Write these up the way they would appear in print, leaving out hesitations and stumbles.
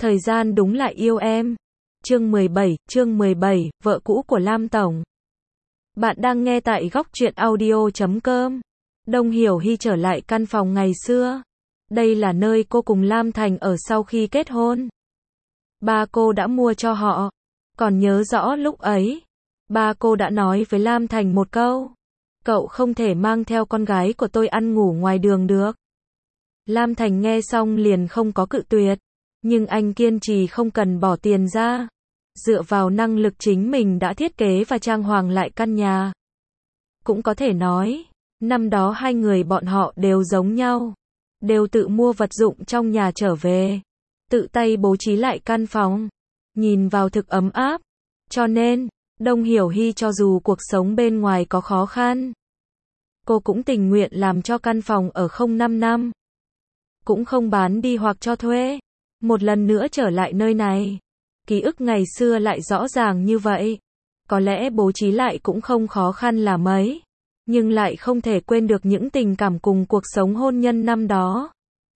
Thời gian đúng là yêu em. Chương 17, vợ cũ của Lam Tổng. Bạn đang nghe tại góc truyện audio.com. Đông Hiểu Hy trở lại căn phòng ngày xưa. Đây là nơi cô cùng Lam Thành ở sau khi kết hôn. Ba cô đã mua cho họ. Còn nhớ rõ lúc ấy, ba cô đã nói với Lam Thành một câu. Cậu không thể mang theo con gái của tôi ăn ngủ ngoài đường được. Lam Thành nghe xong liền không có cự tuyệt. Nhưng anh kiên trì không cần bỏ tiền ra. Dựa vào năng lực chính mình đã thiết kế và trang hoàng lại căn nhà. Cũng có thể nói, năm đó hai người bọn họ đều giống nhau. Đều tự mua vật dụng trong nhà trở về. Tự tay bố trí lại căn phòng. Nhìn vào thực ấm áp. Cho nên, Đông Hiểu Hy cho dù cuộc sống bên ngoài có khó khăn, cô cũng tình nguyện làm cho căn phòng ở không 5 năm. Cũng không bán đi hoặc cho thuê. Một lần nữa trở lại nơi này. Ký ức ngày xưa lại rõ ràng như vậy. Có lẽ bố trí lại cũng không khó khăn là mấy. Nhưng lại không thể quên được những tình cảm cùng cuộc sống hôn nhân năm đó.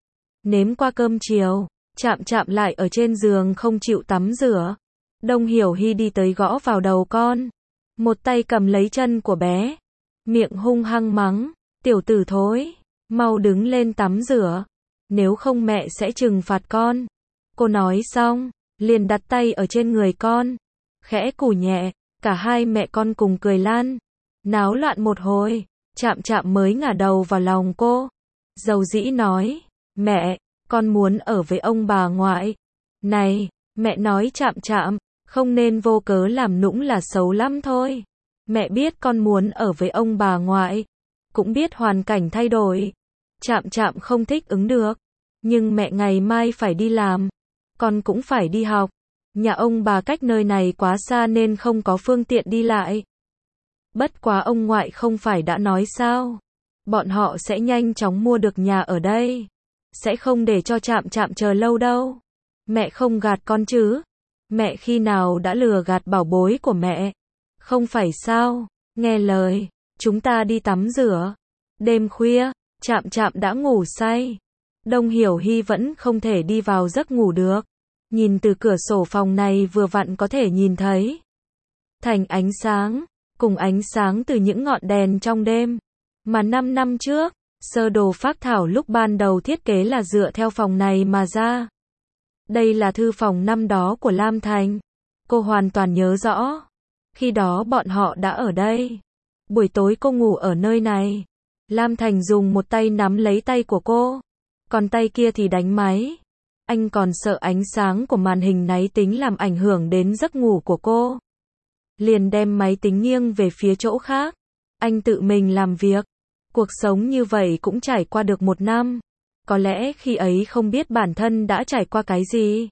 Nếm qua cơm chiều, chạm lại ở trên giường không chịu tắm rửa. Đông Hiểu Hy đi tới gõ vào đầu con. Một tay cầm lấy chân của bé. Miệng hung hăng mắng, tiểu tử thối, mau đứng lên tắm rửa. Nếu không mẹ sẽ trừng phạt con. Cô nói xong, liền đặt tay ở trên người con. Khẽ cù nhẹ, cả hai mẹ con cùng cười lan. Náo loạn một hồi, chạm mới ngả đầu vào lòng cô. Dầu dĩ nói, mẹ, con muốn ở với ông bà ngoại. Này, mẹ nói chạm, không nên vô cớ làm nũng là xấu lắm thôi. Mẹ biết con muốn ở với ông bà ngoại. Cũng biết hoàn cảnh thay đổi. Chạm không thích ứng được. Nhưng mẹ ngày mai phải đi làm. Con cũng phải đi học. Nhà ông bà cách nơi này quá xa nên không có phương tiện đi lại. Bất quá ông ngoại không phải đã nói sao? Bọn họ sẽ nhanh chóng mua được nhà ở đây. Sẽ không để cho chạm chờ lâu đâu. Mẹ không gạt con chứ? Mẹ khi nào đã lừa gạt bảo bối của mẹ? Không phải sao? Nghe lời, chúng ta đi tắm rửa. Đêm khuya, chạm đã ngủ say. Đông Hiểu Hy vẫn không thể đi vào giấc ngủ được. Nhìn từ cửa sổ phòng này vừa vặn có thể nhìn thấy thành ánh sáng, cùng ánh sáng từ những ngọn đèn trong đêm. Mà 5 năm trước, sơ đồ phác thảo lúc ban đầu thiết kế là dựa theo phòng này mà ra. Đây là thư phòng năm đó của Lam Thành. Cô hoàn toàn nhớ rõ. Khi đó bọn họ đã ở đây. Buổi tối cô ngủ ở nơi này. Lam Thành dùng một tay nắm lấy tay của cô. Còn tay kia thì đánh máy. Anh còn sợ ánh sáng của màn hình máy tính làm ảnh hưởng đến giấc ngủ của cô. Liền đem máy tính nghiêng về phía chỗ khác. Anh tự mình làm việc. Cuộc sống như vậy cũng trải qua được 1 năm. Có lẽ khi ấy không biết bản thân đã trải qua cái gì.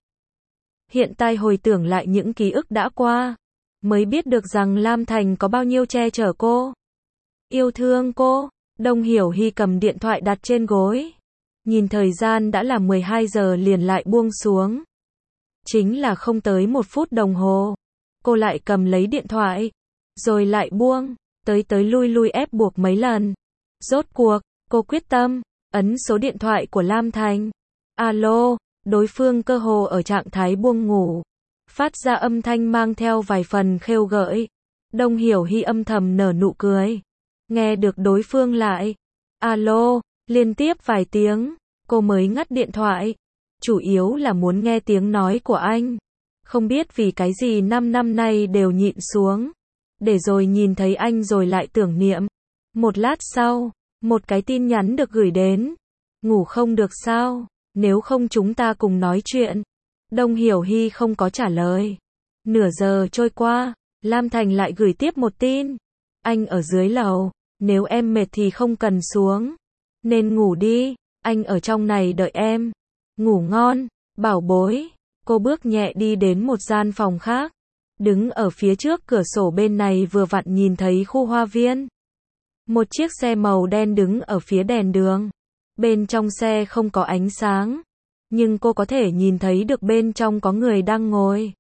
Hiện tại hồi tưởng lại những ký ức đã qua. Mới biết được rằng Lam Thành có bao nhiêu che chở cô. Yêu thương cô. Đông Hiểu Hy cầm điện thoại đặt trên gối. Nhìn thời gian đã là 12 giờ liền lại buông xuống. Chính là không tới 1 phút đồng hồ. Cô lại cầm lấy điện thoại. Rồi lại buông. Tới lui ép buộc mấy lần. Rốt cuộc, cô quyết tâm. Ấn số điện thoại của Lam Thành. Alo, đối phương cơ hồ ở trạng thái buông ngủ. Phát ra âm thanh mang theo vài phần khêu gợi. Đông Hiểu Hy âm thầm nở nụ cười. Nghe được đối phương lại. Alo, liên tiếp vài tiếng. Cô mới ngắt điện thoại. Chủ yếu là muốn nghe tiếng nói của anh. Không biết vì cái gì 5 năm nay đều nhịn xuống. Để rồi nhìn thấy anh rồi lại tưởng niệm. Một lát sau, một cái tin nhắn được gửi đến. Ngủ không được sao? Nếu không chúng ta cùng nói chuyện. Đông Hiểu Hy không có trả lời. Nửa giờ trôi qua, Lam Thành lại gửi tiếp một tin. Anh ở dưới lầu, nếu em mệt thì không cần xuống. Nên ngủ đi, anh ở trong này đợi em. Ngủ ngon, bảo bối. Cô bước nhẹ đi đến một gian phòng khác. Đứng ở phía trước cửa sổ bên này vừa vặn nhìn thấy khu hoa viên. Một chiếc xe màu đen đứng ở phía đèn đường. Bên trong xe không có ánh sáng. Nhưng cô có thể nhìn thấy được bên trong có người đang ngồi.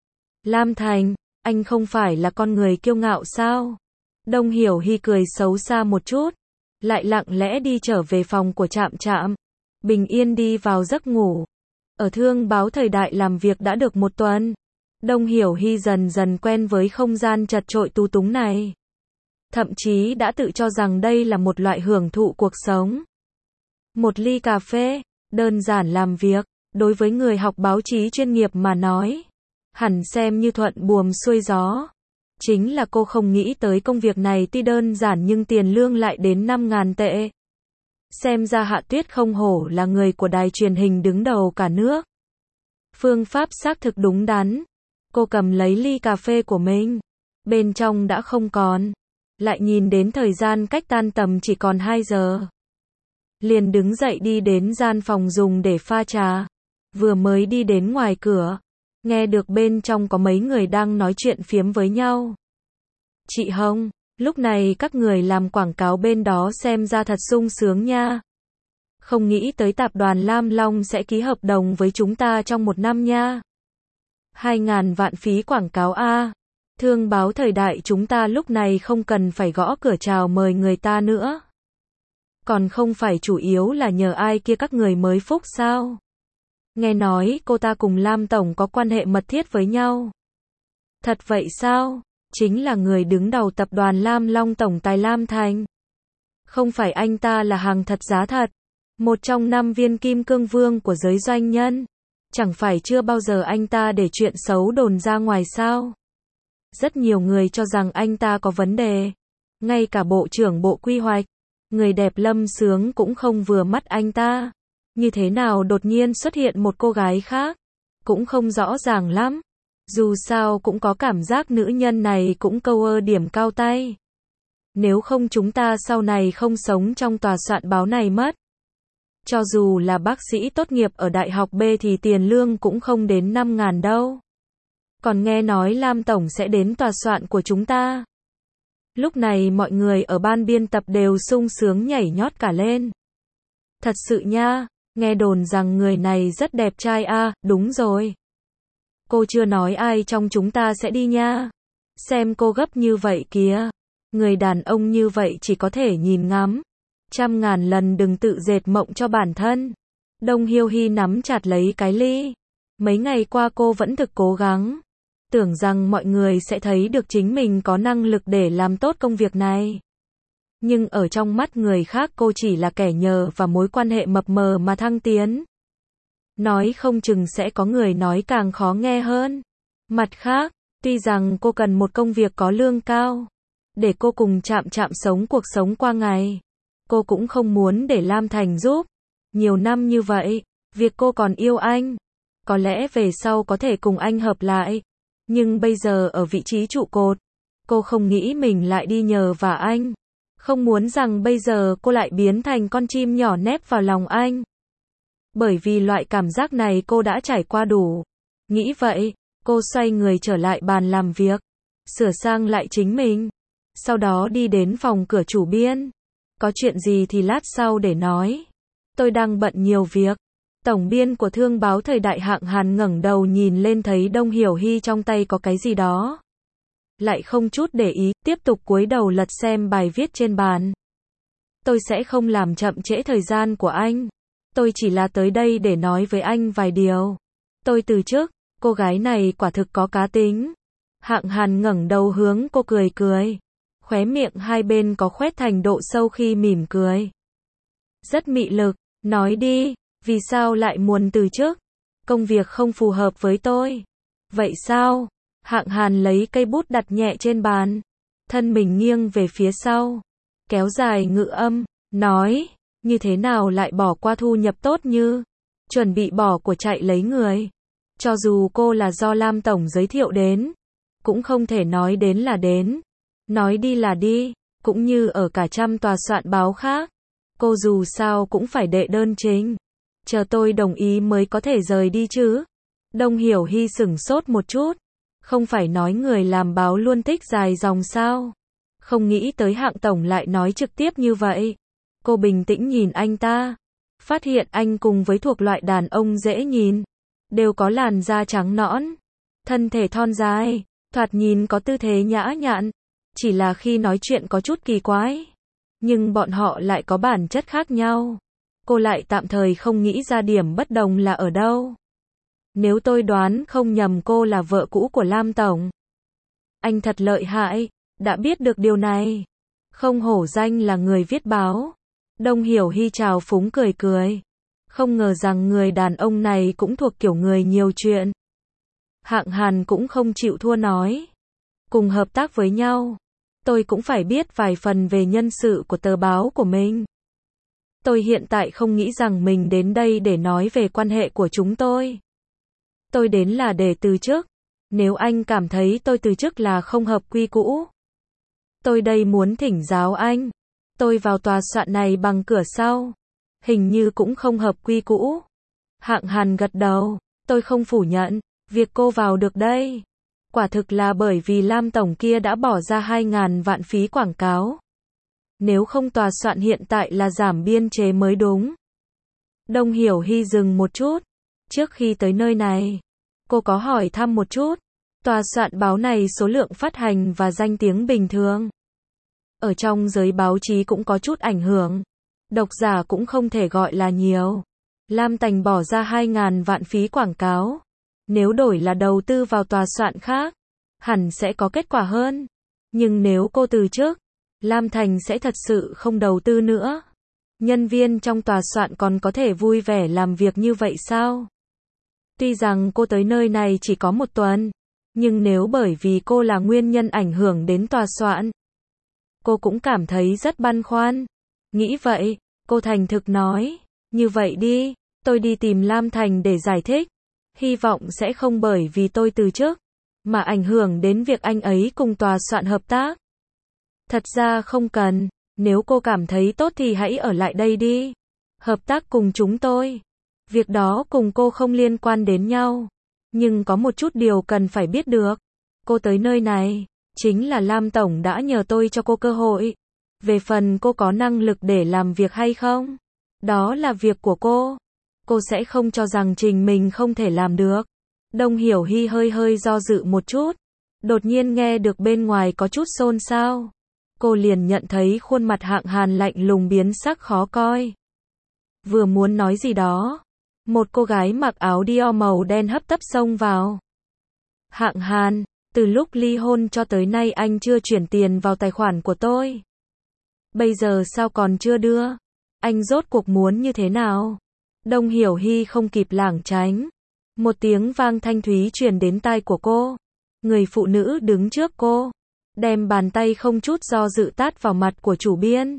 Lam Thành, anh không phải là con người kiêu ngạo sao? Đông Hiểu Hy cười xấu xa một chút. Lại lặng lẽ đi trở về phòng của Chạm. Bình yên đi vào giấc ngủ. Ở Thương báo Thời đại làm việc đã được một tuần, Đông Hiểu Hy dần dần quen với không gian chật chội tù túng này. Thậm chí đã tự cho rằng đây là một loại hưởng thụ cuộc sống. Một ly cà phê, đơn giản làm việc, đối với người học báo chí chuyên nghiệp mà nói, hẳn xem như thuận buồm xuôi gió. Chính là cô không nghĩ tới công việc này tuy đơn giản nhưng tiền lương lại đến 5.000 tệ. Xem ra Hạ Tuyết không hổ là người của đài truyền hình đứng đầu cả nước. Phương pháp xác thực đúng đắn. Cô cầm lấy ly cà phê của mình. Bên trong đã không còn. Lại nhìn đến thời gian cách tan tầm chỉ còn 2 giờ. Liền đứng dậy đi đến gian phòng dùng để pha trà. Vừa mới đi đến ngoài cửa, nghe được bên trong có mấy người đang nói chuyện phiếm với nhau. Chị Hồng, lúc này các người làm quảng cáo bên đó xem ra thật sung sướng nha. Không nghĩ tới tập đoàn Lam Long sẽ ký hợp đồng với chúng ta trong 1 năm nha. 2.000 vạn phí quảng cáo a. Thương báo Thời đại chúng ta lúc này không cần phải gõ cửa chào mời người ta nữa. Còn không phải chủ yếu là nhờ ai kia các người mới phúc sao? Nghe nói cô ta cùng Lam Tổng có quan hệ mật thiết với nhau. Thật vậy sao? Chính là người đứng đầu tập đoàn Lam Long tổng tài Lam Thành. Không phải anh ta là hàng thật giá thật, một trong 5 viên kim cương vương của giới doanh nhân. Chẳng phải chưa bao giờ anh ta để chuyện xấu đồn ra ngoài sao? Rất nhiều người cho rằng anh ta có vấn đề. Ngay cả Bộ trưởng Bộ Quy hoạch, người đẹp Lâm Sướng cũng không vừa mắt anh ta. Như thế nào đột nhiên xuất hiện một cô gái khác? Cũng không rõ ràng lắm. Dù sao cũng có cảm giác nữ nhân này cũng câu ơ điểm cao tay. Nếu không chúng ta sau này không sống trong tòa soạn báo này mất. Cho dù là bác sĩ tốt nghiệp ở đại học B thì tiền lương cũng không đến 5.000 đâu. Còn nghe nói Lam Tổng sẽ đến tòa soạn của chúng ta. Lúc này mọi người ở ban biên tập đều sung sướng nhảy nhót cả lên. Thật sự nha, nghe đồn rằng người này rất đẹp trai a, đúng rồi. Cô chưa nói ai trong chúng ta sẽ đi nha. Xem cô gấp như vậy kìa. Người đàn ông như vậy chỉ có thể nhìn ngắm. 100.000 lần đừng tự dệt mộng cho bản thân. Đông Hiểu Hy nắm chặt lấy cái ly. Mấy ngày qua cô vẫn thực cố gắng. Tưởng rằng mọi người sẽ thấy được chính mình có năng lực để làm tốt công việc này. Nhưng ở trong mắt người khác cô chỉ là kẻ nhờ và mối quan hệ mập mờ mà thăng tiến. Nói không chừng sẽ có người nói càng khó nghe hơn. Mặt khác, tuy rằng cô cần một công việc có lương cao, để cô cùng chạm sống cuộc sống qua ngày, cô cũng không muốn để Lam Thành giúp. Nhiều năm như vậy, việc cô còn yêu anh, có lẽ về sau có thể cùng anh hợp lại. Nhưng bây giờ ở vị trí trụ cột, cô không nghĩ mình lại đi nhờ vả anh. Không muốn rằng bây giờ cô lại biến thành con chim nhỏ nép vào lòng anh. Bởi vì loại cảm giác này cô đã trải qua đủ. Nghĩ vậy, cô xoay người trở lại bàn làm việc, sửa sang lại chính mình. Sau đó đi đến phòng cửa chủ biên. Có chuyện gì thì lát sau để nói. Tôi đang bận nhiều việc. Tổng biên của Thương báo Thời đại Hạng Hàn ngẩng đầu nhìn lên thấy Đông Hiểu Hy trong tay có cái gì đó. Lại không chút để ý, tiếp tục cúi đầu lật xem bài viết trên bàn. Tôi sẽ không làm chậm trễ thời gian của anh. Tôi chỉ là tới đây để nói với anh vài điều. Tôi từ chức, cô gái này quả thực có cá tính. Hạng Hàn ngẩng đầu hướng cô cười cười. Khóe miệng hai bên có khoét thành độ sâu khi mỉm cười. Rất mị lực, nói đi, vì sao lại muốn từ chức? Công việc không phù hợp với tôi. Vậy sao? Hạng Hàn lấy cây bút đặt nhẹ trên bàn. Thân mình nghiêng về phía sau. Kéo dài ngữ âm, nói. Như thế nào lại bỏ qua thu nhập tốt như chuẩn bị bỏ của chạy lấy người. Cho dù cô là do Lam Tổng giới thiệu đến, cũng không thể nói đến là đến. Nói đi là đi, cũng như ở cả trăm tòa soạn báo khác. Cô dù sao cũng phải đệ đơn trình. Chờ tôi đồng ý mới có thể rời đi chứ. Đông Hiểu Hy sửng sốt một chút. Không phải nói người làm báo luôn thích dài dòng sao? Không nghĩ tới Hạng Tổng lại nói trực tiếp như vậy. Cô bình tĩnh nhìn anh ta. Phát hiện anh cùng với thuộc loại đàn ông dễ nhìn. Đều có làn da trắng nõn. Thân thể thon dài. Thoạt nhìn có tư thế nhã nhặn. Chỉ là khi nói chuyện có chút kỳ quái. Nhưng bọn họ lại có bản chất khác nhau. Cô lại tạm thời không nghĩ ra điểm bất đồng là ở đâu. Nếu tôi đoán không nhầm cô là vợ cũ của Lam Tổng. Anh thật lợi hại, đã biết được điều này. Không hổ danh là người viết báo. Đông Hiểu Hy trào phúng cười cười. Không ngờ rằng người đàn ông này cũng thuộc kiểu người nhiều chuyện. Hạng Hàn cũng không chịu thua nói. Cùng hợp tác với nhau, tôi cũng phải biết vài phần về nhân sự của tờ báo của mình. Tôi hiện tại không nghĩ rằng mình đến đây để nói về quan hệ của chúng tôi. Tôi đến là để từ chức. Nếu anh cảm thấy tôi từ chức là không hợp quy cũ, tôi đây muốn thỉnh giáo anh. Tôi vào tòa soạn này bằng cửa sau. Hình như cũng không hợp quy cũ. Hạng Hàn gật đầu. Tôi không phủ nhận. Việc cô vào được đây. Quả thực là bởi vì Lam Tổng kia đã bỏ ra 2.000 vạn phí quảng cáo. Nếu không tòa soạn hiện tại là giảm biên chế mới đúng. Đông Hiểu Hy dừng một chút. Trước khi tới nơi này, cô có hỏi thăm một chút. Tòa soạn báo này số lượng phát hành và danh tiếng bình thường. Ở trong giới báo chí cũng có chút ảnh hưởng. Độc giả cũng không thể gọi là nhiều. Lam Tành bỏ ra 2.000 vạn phí quảng cáo. Nếu đổi là đầu tư vào tòa soạn khác, hẳn sẽ có kết quả hơn. Nhưng nếu cô từ chức, Lam Thành sẽ thật sự không đầu tư nữa. Nhân viên trong tòa soạn còn có thể vui vẻ làm việc như vậy sao? Tuy rằng cô tới nơi này chỉ có một tuần, nhưng nếu bởi vì cô là nguyên nhân ảnh hưởng đến tòa soạn, cô cũng cảm thấy rất băn khoăn. Nghĩ vậy, cô thành thực nói, như vậy đi, tôi đi tìm Lam Thành để giải thích. Hy vọng sẽ không bởi vì tôi từ chức, mà ảnh hưởng đến việc anh ấy cùng tòa soạn hợp tác. Thật ra không cần, nếu cô cảm thấy tốt thì hãy ở lại đây đi. Hợp tác cùng chúng tôi. Việc đó cùng cô không liên quan đến nhau. Nhưng có một chút điều cần phải biết được. Cô tới nơi này, chính là Lam Tổng đã nhờ tôi cho cô cơ hội. Về phần cô có năng lực để làm việc hay không, đó là việc của cô. Cô sẽ không cho rằng trình mình không thể làm được. Đông Hiểu Hy hơi do dự một chút. Đột nhiên nghe được bên ngoài có chút xôn xao. Cô liền nhận thấy khuôn mặt Hạng Hàn lạnh lùng biến sắc khó coi. Vừa muốn nói gì đó, một cô gái mặc áo Dior màu đen hấp tấp xông vào. Hạng Hàn, từ lúc ly hôn cho tới nay anh chưa chuyển tiền vào tài khoản của tôi. Bây giờ sao còn chưa đưa? Anh rốt cuộc muốn như thế nào? Đông Hiểu Hy không kịp lảng tránh. Một tiếng vang thanh thúy truyền đến tai của cô. Người phụ nữ đứng trước cô, đem bàn tay không chút do dự tát vào mặt của chủ biên.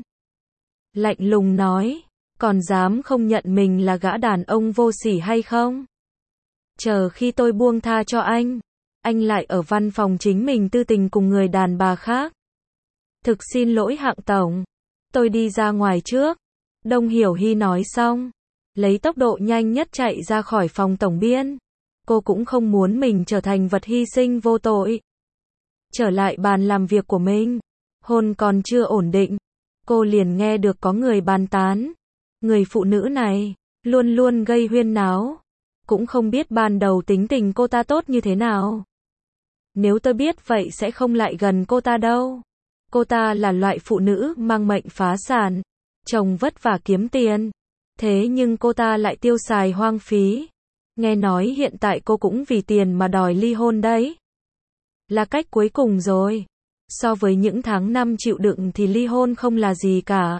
Lạnh lùng nói, còn dám không nhận mình là gã đàn ông vô sỉ hay không? Chờ khi tôi buông tha cho anh lại ở văn phòng chính mình tư tình cùng người đàn bà khác. Thực xin lỗi Hạng Tổng, tôi đi ra ngoài trước. Đông Hiểu Hy nói xong, lấy tốc độ nhanh nhất chạy ra khỏi phòng tổng biên. Cô cũng không muốn mình trở thành vật hy sinh vô tội. Trở lại bàn làm việc của mình, hôn còn chưa ổn định, cô liền nghe được có người bàn tán. Người phụ nữ này, luôn luôn gây huyên náo. Cũng không biết ban đầu tính tình cô ta tốt như thế nào. Nếu tôi biết vậy sẽ không lại gần cô ta đâu. Cô ta là loại phụ nữ mang mệnh phá sản. Chồng vất vả kiếm tiền. Thế nhưng cô ta lại tiêu xài hoang phí. Nghe nói hiện tại cô cũng vì tiền mà đòi ly hôn đấy. Là cách cuối cùng rồi. So với những tháng năm chịu đựng thì ly hôn không là gì cả.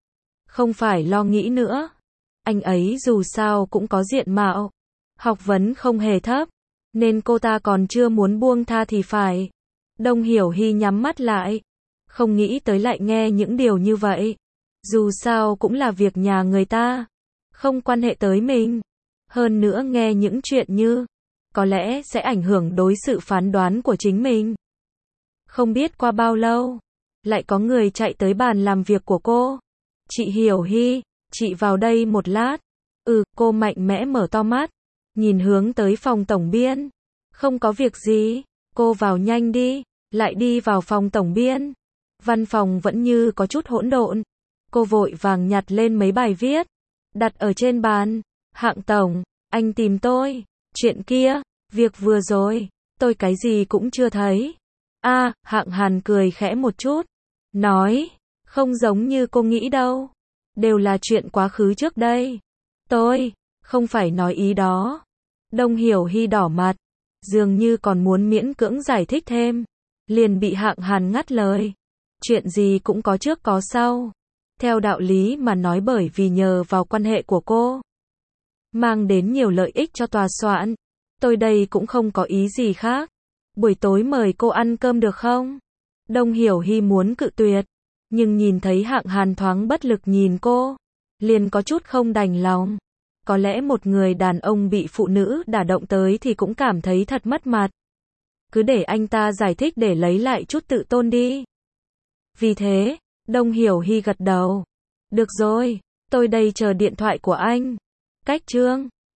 Không phải lo nghĩ nữa. Anh ấy dù sao cũng có diện mạo. Học vấn không hề thấp. Nên cô ta còn chưa muốn buông tha thì phải. Đông Hiểu Hy nhắm mắt lại. Không nghĩ tới lại nghe những điều như vậy. Dù sao cũng là việc nhà người ta. Không quan hệ tới mình. Hơn nữa nghe những chuyện như có lẽ sẽ ảnh hưởng đối sự phán đoán của chính mình. Không biết qua bao lâu, lại có người chạy tới bàn làm việc của cô. Chị Hiểu Hy, chị vào đây một lát. Cô mạnh mẽ mở to mắt, nhìn hướng tới phòng tổng biên. Không có việc gì, cô vào nhanh đi. Lại đi vào phòng tổng biên. Văn phòng vẫn như có chút hỗn độn. Cô vội vàng nhặt lên mấy bài viết, đặt ở trên bàn. Hạng Tổng, anh tìm tôi. Chuyện kia, việc vừa rồi, tôi cái gì cũng chưa thấy. Hạng Hàn cười khẽ một chút. Nói, không giống như cô nghĩ đâu. Đều là chuyện quá khứ trước đây. Tôi, không phải nói ý đó. Đông Hiểu Hy đỏ mặt, dường như còn muốn miễn cưỡng giải thích thêm, liền bị Hạng Hàn ngắt lời. Chuyện gì cũng có trước có sau. Theo đạo lý mà nói, bởi vì nhờ vào quan hệ của cô, mang đến nhiều lợi ích cho tòa soạn. Tôi đây cũng không có ý gì khác. Buổi tối mời cô ăn cơm được không? Đông Hiểu Hy muốn cự tuyệt, nhưng nhìn thấy Hạng Hàn thoáng bất lực nhìn cô, liền có chút không đành lòng. Có lẽ một người đàn ông bị phụ nữ đả động tới thì cũng cảm thấy thật mất mặt. Cứ để anh ta giải thích để lấy lại chút tự tôn đi. Vì thế, Đông Hiểu Hy gật đầu. Được rồi, tôi đây chờ điện thoại của anh. Cách chương